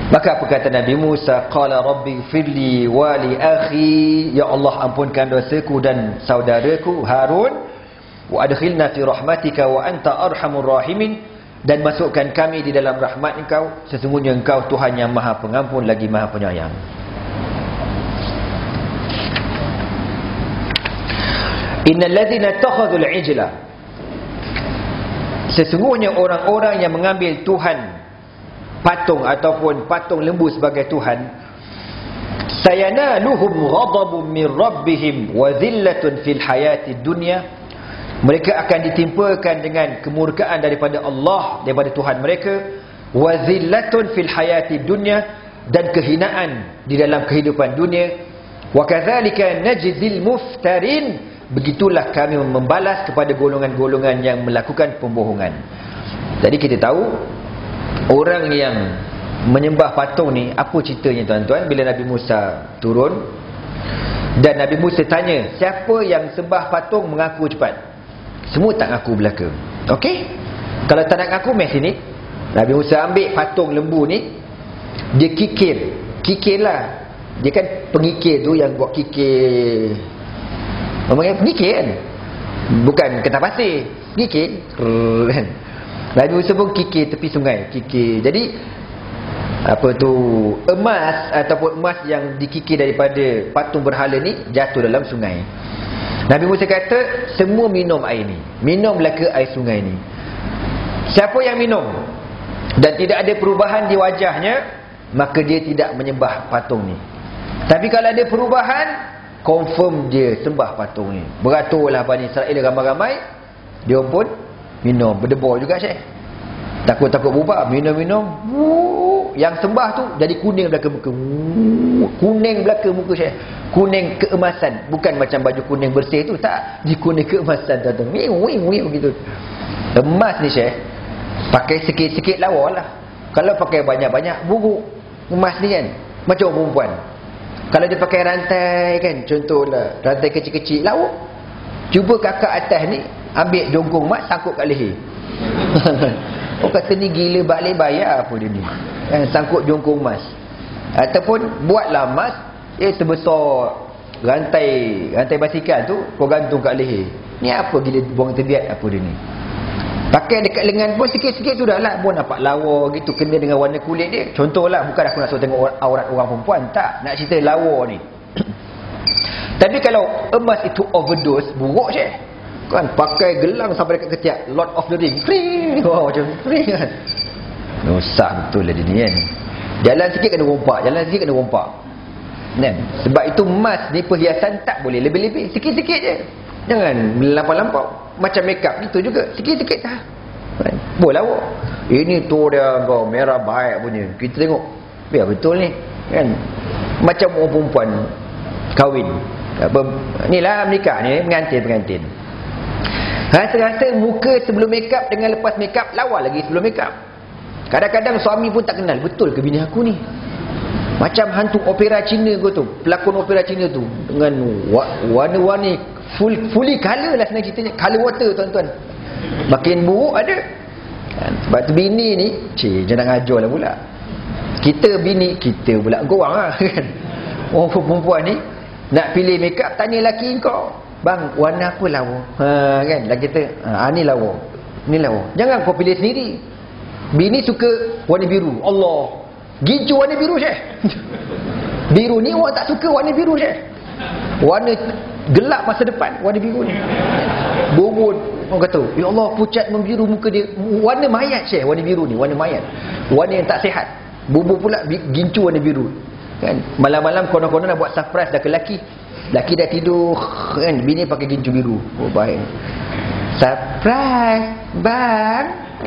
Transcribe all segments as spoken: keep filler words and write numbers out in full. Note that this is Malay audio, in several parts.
Maka apa kata Nabi Musa? Qala rabbi firli wa li akhi, ya Allah ampunkan dosaku dan saudaraku Harun, wa adkhilna fi rahmatika wa anta arhamur rahimin, dan masukkan kami di dalam rahmat engkau, sesungguhnya engkau Tuhan yang maha pengampun lagi maha penyayang. Innal ladzina takhadhul ijla, sesungguhnya orang-orang yang mengambil Tuhan patung ataupun patung lembu sebagai Tuhan, sayanaluhum ghadabun min rabbihim wa dhillatun fil hayatid dunya, mereka akan ditimpakan dengan kemurkaan daripada Allah, daripada Tuhan mereka, wa dhillatun fil hayatid dunya, dan kehinaan di dalam kehidupan dunia, wa kadzalika najzil muftarin, begitulah kami membalas kepada golongan-golongan yang melakukan pembohongan. Jadi kita tahu orang yang menyembah patung ni, apa ceritanya tuan-tuan? Bila Nabi Musa turun dan Nabi Musa tanya, siapa yang sembah patung mengaku cepat? Semua tak ngaku belaka. Okey? Kalau tak nak ngaku, mai sini. Nabi Musa ambil patung lembu ni, dia kikir. Kikir lah. Dia kan pengikir tu yang buat kikir. Orang pengikir kan? Bukan kertas pasir. Kikir. Kan? Nabi Musa pun kikir tepi sungai. Kikir. Jadi apa tu, emas ataupun emas yang dikikir daripada patung berhala ni jatuh dalam sungai. Nabi Musa kata, semua minum air ni. Minumlah ke air sungai ni. Siapa yang minum dan tidak ada perubahan di wajahnya, maka dia tidak menyembah patung ni. Tapi kalau ada perubahan, confirm dia sembah patung ni. Beraturlah Bani Israel ramai-ramai, dia pun minum. Berdebar juga Syekh. Takut-takut berubah, minum-minum. Yang sembah tu jadi kuning belakang muka. Kuning belakang muka Syekh. Kuning keemasan. Bukan macam baju kuning bersih tu. Tak. Di kuning keemasan tu. Wing, wing, wing begitu. Emas ni Syekh, pakai sikit-sikit lawa lah. Kalau pakai banyak-banyak, buruk. Emas ni kan macam orang perempuan. Kalau dia pakai rantai kan, contohlah rantai kecil-kecil, lawa. Cuba kakak atas ni ambil jongkong emas sangkut kat leher. Oh kata ni gila, balik bayar apa dia ni eh, sangkut jongkong emas. Ataupun buatlah emas eh sebesar rantai rantai basikal tu, kau gantung kat leher. Ni apa gila, buang terbiat apa dia ni. Pakai dekat lengan pun sikit-sikit sudah lah, pun nampak lawa gitu, kena dengan warna kulit dia. Contohlah, bukan aku nak suruh tengok aurat orang perempuan, tak, nak cerita lawa ni. Tapi kalau emas itu overdose, buruk je kan. Pakai gelang sampai dekat ketiak, Lord of the Ring, ring, wow, macam ring kan. Rosak betul lah dia ni kan. Jalan sikit kena rompak, jalan sikit kena rompak kan? Sebab itu emas ni perhiasan tak boleh lebih-lebih, sikit-sikit je, jangan melampau-lampau. Macam makeup gitu juga, sikit-sikit dah kan? Boleh awak ini tu dia kau merah baik punya, kita tengok biar betul ni kan. Macam orang perempuan kahwin apa, ni lah menikah ni, pengantin-pengantin, rasa-rasa muka sebelum makeup dengan lepas makeup lawa lagi sebelum makeup. Kadang-kadang suami pun tak kenal, betul ke bini aku ni? Macam hantu opera Cina kau tu, pelakon opera Cina tu, dengan warna-warni full fully color lah senang ceritanya, color water tuan-tuan. Makin buruk ada kan? Sebab tu bini ni cik jangan ajar lah pula. Kita bini kita pula gorang lah kan. Orang perempuan ni nak pilih makeup, tanya laki kau, bang warna apa lawa, ha, kan lagi kita ha, ni lawa, ni lawa. Jangan kau pilih sendiri. Bini suka warna biru, Allah gincu warna biru Syekh. Biru ni orang tak suka warna biru Syekh. Warna gelap masa depan warna biru ni. Bobot orang kata, ya Allah pucat membiru muka dia. Warna mayat Syekh, warna biru ni, warna mayat. Warna yang tak sihat. Bobot pula gincu warna biru. Kan malam-malam konon-konon nak buat surprise dah ke laki. Laki dah tidur kan, bini pakai gincu biru. Oh baik. Surprise bang.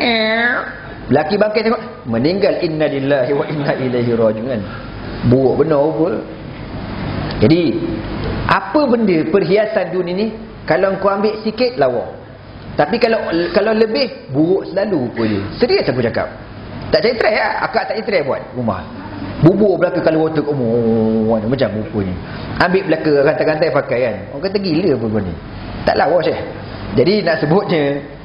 Laki bangkit tengok, meninggal, innalillahi wa inna ilaihi raji'un kan. Buruk benar apa. Jadi apa benda perhiasan dunia ni, kalau kau ambil sikit lawa, tapi kalau kalau lebih buruk selalu pun dia. Serius aku cakap. Tak cari try lah. Akak tak cari try buat rumah. Bubur belaka kalau water oh, macam buku ni. Ambil belaka rantai-rantai pakai kan. Orang kata gila apa kau ni. Tak lawa Syekh. Jadi nak sebutnya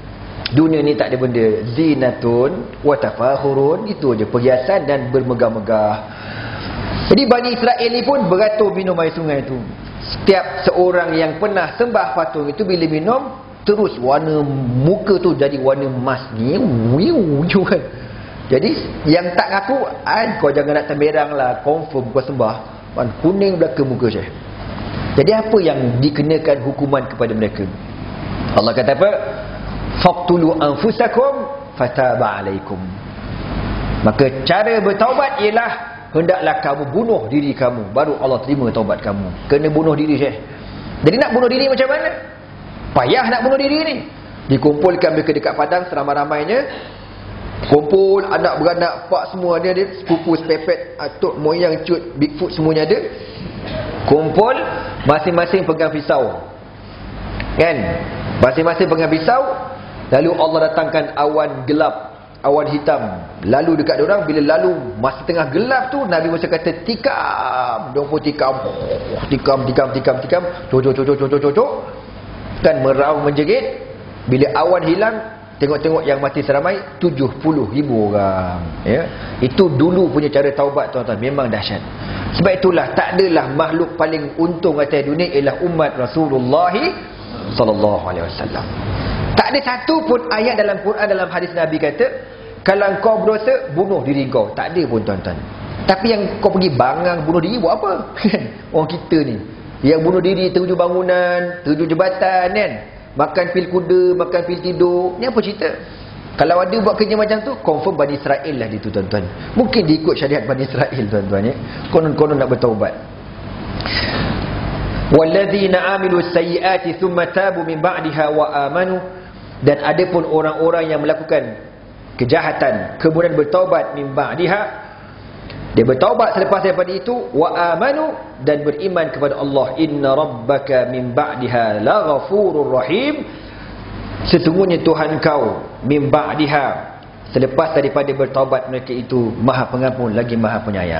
Dunia ni tak ada benda. Zinatun wa tafakhurun, itu aja, perhiasan dan bermegah-megah. Jadi Bani Israel ni pun beratur minum air sungai tu. Setiap seorang yang pernah sembah patung itu, bila minum terus warna muka tu jadi warna emas ni, wiu kan. Jadi yang tak ngaku, ai kau jangan nak temberang lah, confirm kau sembah, kan kuning belaka muka Syekh. Jadi apa yang dikenakan hukuman kepada mereka? Allah kata apa? Faqtulu anfusakum fataba alaikum. Maka cara bertaubat ialah hendaklah kamu bunuh diri kamu, baru Allah terima taubat kamu. Kena bunuh diri Syekh. Jadi nak bunuh diri macam mana? Payah nak bunuh diri ni. Dikumpulkan mereka dekat padang seramai-ramainya. Kumpul anak beranak, pak semua dia, dia sepupu, sepepet, atuk, moyang, cut, Bigfoot semuanya ada. Kumpul, masing-masing pegang pisau. Kan? Masing-masing pegang pisau. Lalu Allah datangkan awan gelap, awan hitam, lalu dekat diorang. Bila lalu masa tengah gelap tu, Nabi Musa kata tikam, diorang pun tikam, tikam, tikam, tikam, tikam, cocok, cocok, cocok, cocok, kan meraung menjerit. Bila awan hilang, tengok-tengok yang mati seramai tujuh puluh ribu orang, ya. Itu dulu punya cara taubat, tuan-tuan. Memang dahsyat. Sebab itulah tak adalah makhluk paling untung atas dunia ialah umat Rasulullah sallallahu alaihi wasallam. Tak ada satu pun ayat dalam Quran, dalam hadis Nabi kata kalau kau berdosa bunuh diri kau. Tak ada pun, tuan-tuan. Tapi yang kau pergi bangang bunuh diri buat apa? Orang kita ni yang bunuh diri terjun bangunan, terjun jabatan, kan, makan pil kuda, makan pil tidur. Ni apa cerita? Kalau ada buat kerja macam tu, confirm Bani Israel lah dia tu, tuan-tuan. Mungkin diikut syariat Bani Israel, tuan-tuan, ya. Konon-konon nak bertaubat. Walladzina amilu sayyiati thumma tabu min ba'daha wa amanu. Dan ada pun orang-orang yang melakukan kejahatan kemudian bertaubat min ba'daha, dia bertaubat selepas daripada itu, wa amanu, dan beriman kepada Allah. Inna rabbaka min ba'daha la ghafurur rahim. Sesungguhnya Tuhan kau min ba'daha, selepas daripada bertaubat mereka itu, Maha Pengampun lagi Maha Penyayang.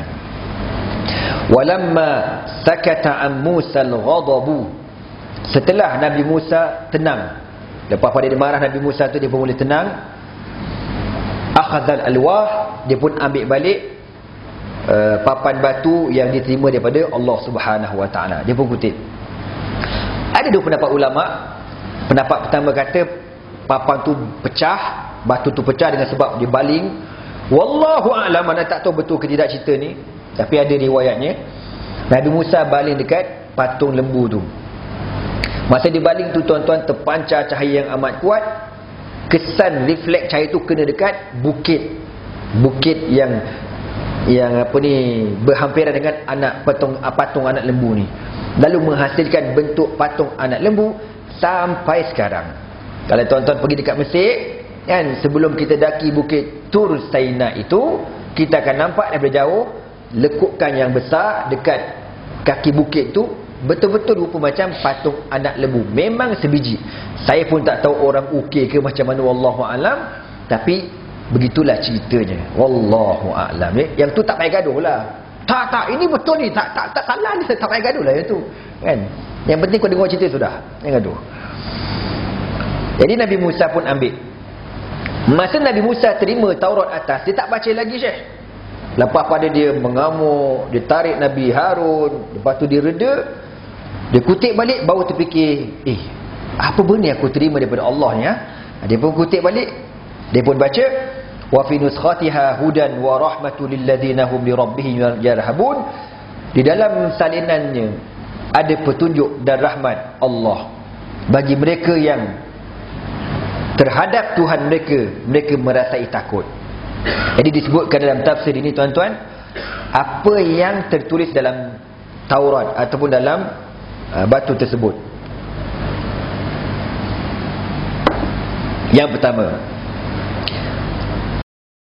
Walamma sakata an Musa al-ghadabu, setelah Nabi Musa tenang, lepas pada dia marah Nabi Musa tu, dia pun boleh tenang. Akhadhal alwah, dia pun ambil balik uh, papan batu yang diterima daripada Allah Subhanahu Wa Taala. Dia pun kutip. Ada dua pendapat ulama. Pendapat pertama kata papan tu pecah, batu tu pecah dengan sebab dia baling. Wallahu a'lam, mana tak tahu betul ke tidak cerita ni, tapi ada riwayatnya Nabi Musa baling dekat patung lembu tu. Masa dia baling tu, tuan-tuan, terpancar cahaya yang amat kuat. Kesan refleks cahaya tu kena dekat bukit. Bukit yang yang apa ni, berhampiran dengan anak patung patung anak lembu ni. Lalu menghasilkan bentuk patung anak lembu sampai sekarang. Kalau tuan-tuan pergi dekat Mesir, kan, sebelum kita daki bukit Tur Saina itu, kita akan nampak daripada jauh lekukan yang besar dekat kaki bukit tu, betul-betul rupa macam patung anak lembu. Memang sebiji. Saya pun tak tahu orang ukir ke macam mana, wallahu alam, tapi begitulah ceritanya. Wallahu alam. Yang tu tak payah gaduh lah. Tak tak ini betul ni, tak tak tak salah ni, tak payah gaduh lah yang tu. Kan? Yang penting kau dengar cerita sudah. Jangan gaduh. Jadi Nabi Musa pun ambil. Masa Nabi Musa terima Taurat atas, dia tak baca lagi, Syekh. Lepas pada dia mengamuk, dia tarik Nabi Harun, lepas tu dia reda, dia kutip balik, baru terfikir, eh, apa benda aku terima daripada Allah ni, ha? Dia pun kutip balik, dia pun baca, wa fi nuskhatiha hudan wa rahmatul lil ladzina hum li rabbihim yarhabun. Di dalam salinannya ada petunjuk dan rahmat Allah bagi mereka yang terhadap Tuhan mereka, mereka merasai takut. Jadi disebutkan dalam tafsir ini, tuan-tuan, apa yang tertulis dalam Taurat ataupun dalam uh, batu tersebut. Yang pertama,